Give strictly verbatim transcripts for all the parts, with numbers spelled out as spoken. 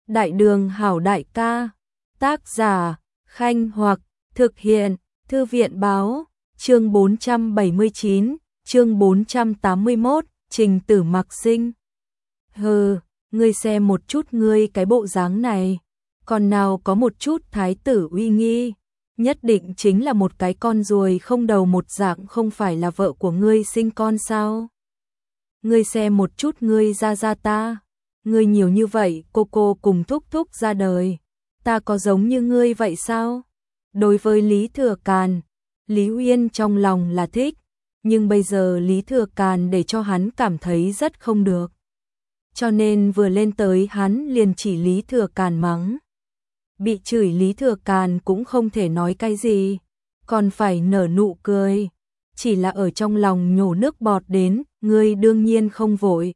Đại đường hảo đại ca. Tác giả, Khanh Hoặc, thực hiện, Thư viện báo, chương bốn trăm bảy mươi chín, chương bốn trăm tám mươi mốt, Trình Tử Mặc sinh. Hừ, ngươi xem một chút ngươi cái bộ dáng này, còn nào có một chút thái tử uy nghi, nhất định chính là một cái con ruồi không đầu một dạng, không phải là vợ của ngươi sinh con sao? Ngươi xem một chút ngươi ra ra ta, ngươi nhiều như vậy, cô cô cùng thúc thúc ra đời, ta có giống như ngươi vậy sao? Đối với Lý Thừa Càn, Lý Uyên trong lòng là thích, nhưng bây giờ Lý Thừa Càn để cho hắn cảm thấy rất không được. Cho nên vừa lên tới hắn liền chỉ Lý Thừa Càn mắng. Bị chửi Lý Thừa Càn cũng không thể nói cái gì, còn phải nở nụ cười, chỉ là ở trong lòng nhổ nước bọt đến, ngươi đương nhiên không vội.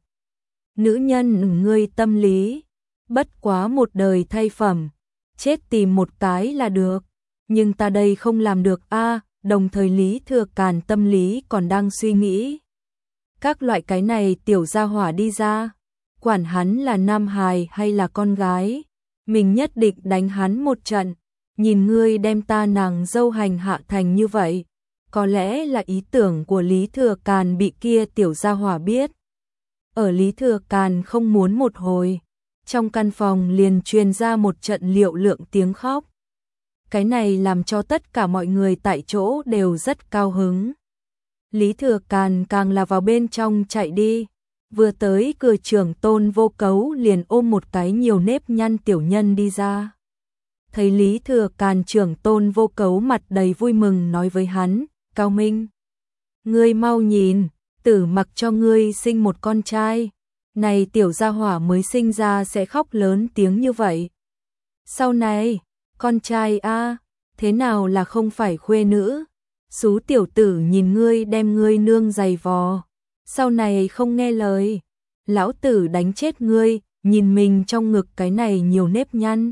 Nữ nhân ngươi tâm lý, bất quá một đời thay phẩm, chết tìm một cái là được, nhưng ta đây không làm được a. Đồng thời Lý Thừa Càn tâm lý còn đang suy nghĩ. Các loại cái này tiểu gia hỏa đi ra, quản hắn là nam hài hay là con gái, mình nhất định đánh hắn một trận, nhìn ngươi đem ta nàng dâu hành hạ thành như vậy. Có lẽ là ý tưởng của Lý Thừa Càn bị kia tiểu gia hỏa biết. Ở Lý Thừa Càn không muốn một hồi, trong căn phòng liền truyền ra một trận liệu lượng tiếng khóc. Cái này làm cho tất cả mọi người tại chỗ đều rất cao hứng. Lý Thừa Càn càng là vào bên trong chạy đi, vừa tới cửa trưởng Tôn Vô Cấu liền ôm một cái nhiều nếp nhăn tiểu nhân đi ra. Thấy Lý Thừa Càn, trưởng Tôn Vô Cấu mặt đầy vui mừng nói với hắn, Cao Minh, ngươi mau nhìn, Tử Mặc cho ngươi sinh một con trai, này tiểu gia hỏa mới sinh ra sẽ khóc lớn tiếng như vậy. Sau này, con trai a, thế nào là không phải khuê nữ? Xú tiểu tử nhìn ngươi đem ngươi nương giày vò, sau này không nghe lời, lão tử đánh chết ngươi, nhìn mình trong ngực cái này nhiều nếp nhăn.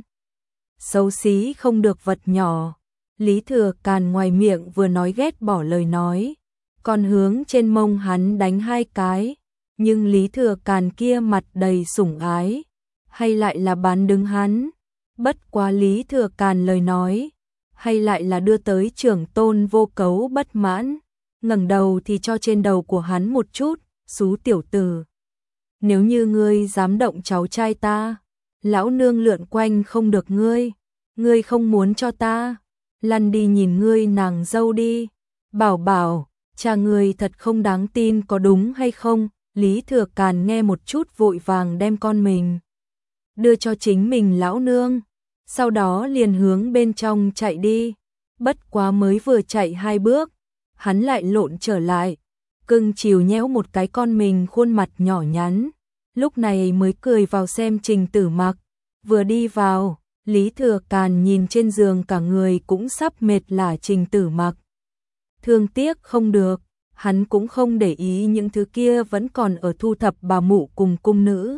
Xấu xí không được vật nhỏ. Lý Thừa Càn ngoài miệng vừa nói ghét bỏ lời nói, còn hướng trên mông hắn đánh hai cái, nhưng Lý Thừa Càn kia mặt đầy sủng ái, hay lại là bán đứng hắn. Bất quá Lý Thừa Càn lời nói, hay lại là đưa tới trưởng Tôn Vô Cấu bất mãn, ngẩng đầu thì cho trên đầu của hắn một chút, xú tiểu tử. Nếu như ngươi dám động cháu trai ta, lão nương lượn quanh không được ngươi, ngươi không muốn cho ta, lăn đi nhìn ngươi nàng dâu đi. Bảo bảo, cha ngươi thật không đáng tin có đúng hay không? Lý Thừa Càn nghe một chút vội vàng đem con mình đưa cho chính mình lão nương, sau đó liền hướng bên trong chạy đi. Bất quá mới vừa chạy hai bước, hắn lại lộn trở lại, cưng chiều nhéo một cái con mình khuôn mặt nhỏ nhắn, lúc này mới cười vào xem Trình Tử Mặc. Vừa đi vào, Lý Thừa Càn nhìn trên giường cả người cũng sắp mệt là Trình Tử Mặc. Thương tiếc không được, hắn cũng không để ý những thứ kia vẫn còn ở thu thập bà mụ cùng cung nữ.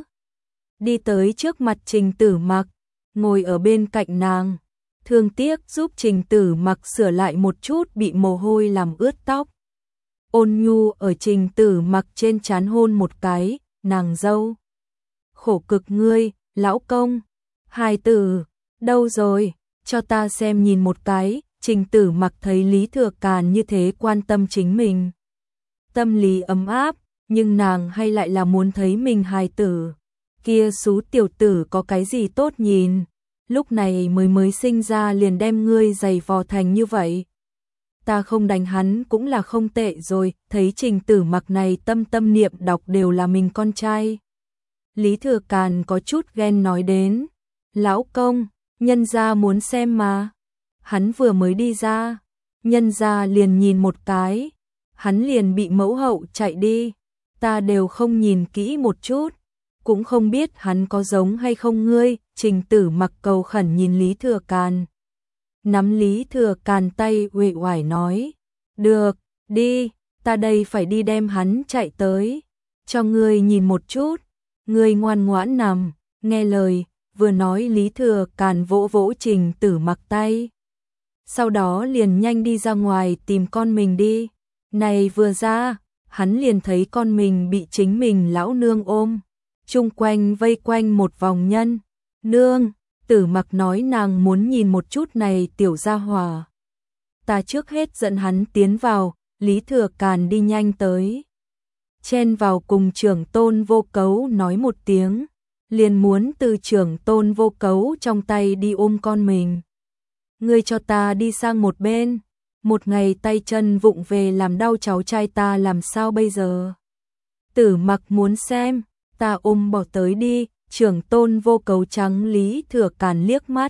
Đi tới trước mặt Trình Tử Mặc, ngồi ở bên cạnh nàng, thương tiếc giúp Trình Tử Mặc sửa lại một chút bị mồ hôi làm ướt tóc. Ôn nhu ở Trình Tử Mặc trên trán hôn một cái, nàng dâu. Khổ cực ngươi, lão công. Hài tử, đâu rồi, cho ta xem nhìn một cái. Trình Tử Mặc thấy Lý Thừa Càn như thế quan tâm chính mình, tâm lý ấm áp, nhưng nàng hay lại là muốn thấy mình hài tử. Kia xú tiểu tử có cái gì tốt nhìn, lúc này mới mới sinh ra liền đem ngươi giày vò thành như vậy. Ta không đánh hắn cũng là không tệ rồi. Thấy Trình Tử Mặc này tâm tâm niệm đọc đều là mình con trai, Lý Thừa Càn có chút ghen nói đến, lão công, nhân gia muốn xem mà. Hắn vừa mới đi ra, nhân gia liền nhìn một cái, hắn liền bị mẫu hậu chạy đi, ta đều không nhìn kỹ một chút, cũng không biết hắn có giống hay không ngươi. Trình Tử Mặc cầu khẩn nhìn Lý Thừa Càn, nắm Lý Thừa Càn tay uể oải nói, được, đi, ta đây phải đi đem hắn chạy tới, cho ngươi nhìn một chút, ngươi ngoan ngoãn nằm, nghe lời. Vừa nói Lý Thừa Càn vỗ vỗ Trình Tử Mặc tay, sau đó liền nhanh đi ra ngoài tìm con mình đi. Này vừa ra, hắn liền thấy con mình bị chính mình lão nương ôm, chung quanh vây quanh một vòng nhân, Nương, Tử Mặc nói nàng muốn nhìn một chút này tiểu gia hỏa. Ta trước hết dẫn hắn tiến vào, Lý Thừa Càn đi nhanh tới. Chen vào cùng trưởng tôn Vô Cấu nói một tiếng, liền muốn từ trưởng tôn Vô Cấu trong tay đi ôm con mình. Ngươi cho ta đi sang một bên, một ngày tay chân vụng về làm đau cháu trai ta làm sao bây giờ? Tử Mặc muốn xem, ta ôm bỏ tới đi, trưởng tôn Vô Cấu trắng Lý Thừa Càn liếc mắt.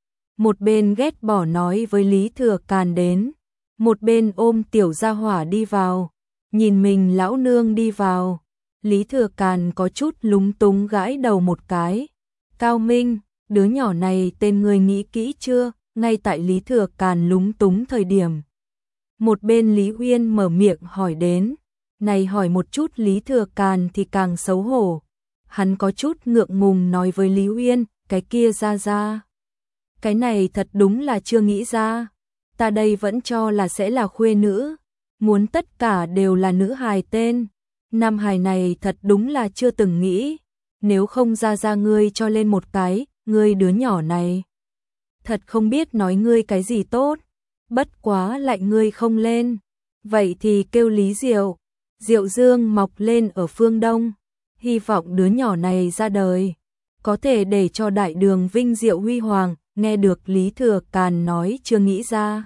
Một bên ghét bỏ nói với Lý Thừa Càn đến, một bên ôm tiểu gia hỏa đi vào, nhìn mình lão nương đi vào. Lý Thừa Càn có chút lúng túng gãi đầu một cái. Cao Minh, đứa nhỏ này tên người nghĩ kỹ chưa? Ngay tại Lý Thừa Càn lúng túng thời điểm, một bên Lý Uyên mở miệng hỏi đến. Này hỏi một chút Lý Thừa Càn thì càng xấu hổ. Hắn có chút ngượng ngùng nói với Lý Uyên, cái kia ra ra. Cái này thật đúng là chưa nghĩ ra. Ta đây vẫn cho là sẽ là khuê nữ. Muốn tất cả đều là nữ hài tên. Nam hài này thật đúng là chưa từng nghĩ. Nếu không ra ra ngươi cho lên một cái, ngươi đứa nhỏ này. Thật không biết nói ngươi cái gì tốt. Bất quá lại ngươi không lên. Vậy thì kêu Lý Diệu. Diệu dương mọc lên ở phương Đông. Hy vọng đứa nhỏ này ra đời, có thể để cho đại đường vinh diệu huy hoàng. Nghe được Lý Thừa Càn nói chưa nghĩ ra.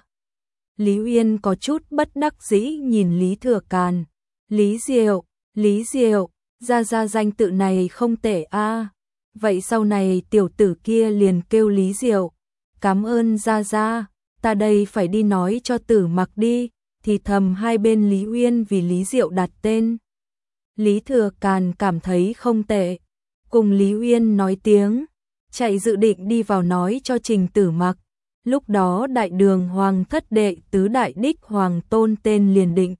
Lý Uyên có chút bất đắc dĩ nhìn Lý Thừa Càn. Lý Diệu, Lý Diệu, ra ra danh tự này không tệ a. À. Vậy sau này tiểu tử kia liền kêu Lý Diệu. Cảm ơn ra ra, ta đây phải đi nói cho Tử Mặc đi. Thì thầm hai bên Lý Uyên vì Lý Diệu đặt tên. Lý Thừa Càn cảm thấy không tệ, cùng Lý Uyên nói tiếng, chạy dự định đi vào nói cho Trình Tử Mặc. Lúc đó đại đường hoàng thất đệ tứ đại đích hoàng tôn tên liền định.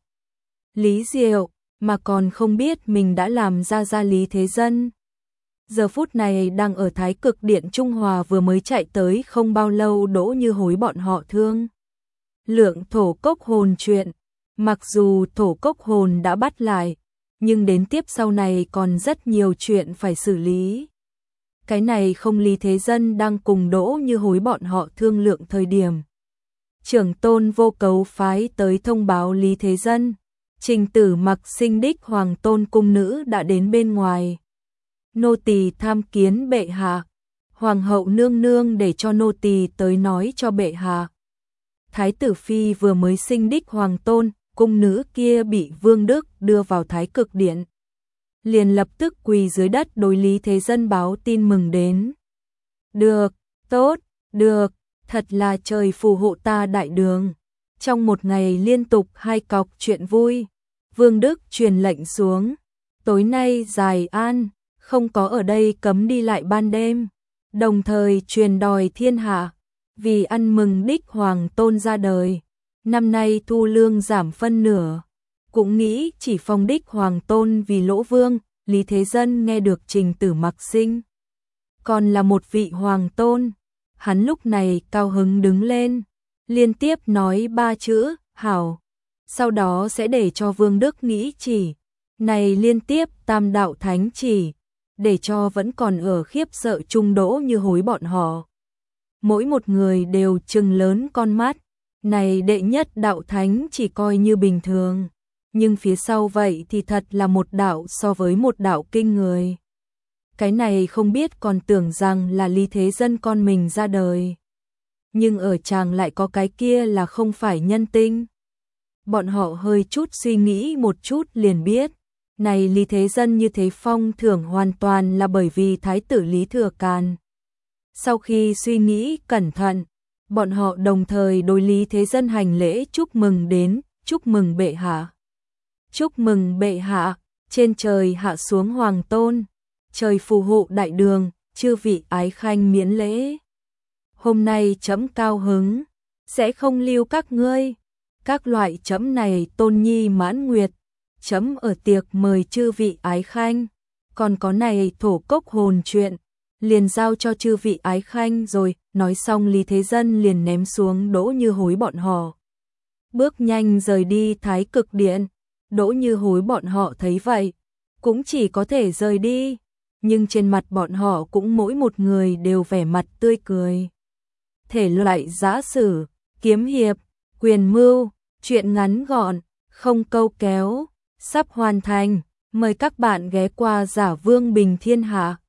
Lý Diệu, mà còn không biết mình đã làm ra ra Lý Thế Dân. Giờ phút này đang ở Thái Cực Điện Trung Hòa vừa mới chạy tới không bao lâu Đỗ Như Hối bọn họ thương. Lượng thổ cốc hồn chuyện, mặc dù thổ cốc hồn đã bắt lại, nhưng đến tiếp sau này còn rất nhiều chuyện phải xử lý. Cái này không Lý Thế Dân đang cùng Đỗ Như Hối bọn họ thương lượng thời điểm. Trưởng tôn Vô Cấu phái tới thông báo Lý Thế Dân, Trình Tử Mặc sinh đích hoàng tôn cung nữ đã đến bên ngoài. Nô tỳ tham kiến bệ hạ, hoàng hậu nương nương để cho nô tỳ tới nói cho bệ hạ. Thái tử phi vừa mới sinh đích hoàng tôn, cung nữ kia bị Vương Đức đưa vào Thái Cực Điện. Liền lập tức quỳ dưới đất đối Lý Thế Dân báo tin mừng đến. Được, tốt, được, thật là trời phù hộ ta đại đường. Trong một ngày liên tục hai cọc chuyện vui, Vương Đức truyền lệnh xuống. Tối nay Dài An, không có ở đây cấm đi lại ban đêm. Đồng thời truyền đòi thiên hạ, vì ăn mừng đích hoàng tôn ra đời. Năm nay thu lương giảm phân nửa, cũng nghĩ chỉ phong đích hoàng tôn vì Lỗ Vương. Lý Thế Dân nghe được Trình Tử Mặc sinh còn là một vị hoàng tôn, hắn lúc này cao hứng đứng lên, liên tiếp nói ba chữ hảo, sau đó sẽ để cho Vương Đức nghĩ chỉ, này liên tiếp tam đạo thánh chỉ, để cho vẫn còn ở khiếp sợ Trung Đỗ Như Hối bọn họ. Mỗi một người đều trừng lớn con mắt, này đệ nhất đạo thánh chỉ coi như bình thường, nhưng phía sau vậy thì thật là một đạo so với một đạo kinh người. Cái này không biết còn tưởng rằng là Lý Thế Dân con mình ra đời. Nhưng ở chàng lại có cái kia là không phải nhân tinh. Bọn họ hơi chút suy nghĩ một chút liền biết, này Lý Thế Dân như thế phong thưởng hoàn toàn là bởi vì Thái tử Lý Thừa Càn. Sau khi suy nghĩ cẩn thận, bọn họ đồng thời đối Lý Thế Dân hành lễ chúc mừng đến, chúc mừng bệ hạ. Chúc mừng bệ hạ, trên trời hạ xuống hoàng tôn, trời phù hộ đại đường, chư vị ái khanh miễn lễ. Hôm nay trẫm cao hứng, sẽ không lưu các ngươi, các loại trẫm này tôn nhi mãn nguyệt, trẫm ở tiệc mời chư vị ái khanh, còn có này thổ cốc hồn chuyện, liền giao cho chư vị ái khanh rồi. Nói xong Lý Thế Dân liền ném xuống Đỗ Như Hối bọn họ, bước nhanh rời đi Thái Cực Điện. Đỗ Như Hối bọn họ thấy vậy, cũng chỉ có thể rời đi. nhưng trên mặt bọn họ cũng mỗi một người đều vẻ mặt tươi cười. Thể loại giã sử, kiếm hiệp, quyền mưu, truyện ngắn gọn, không câu kéo, sắp hoàn thành. Mời các bạn ghé qua Giả Vương Bình Thiên Hạ.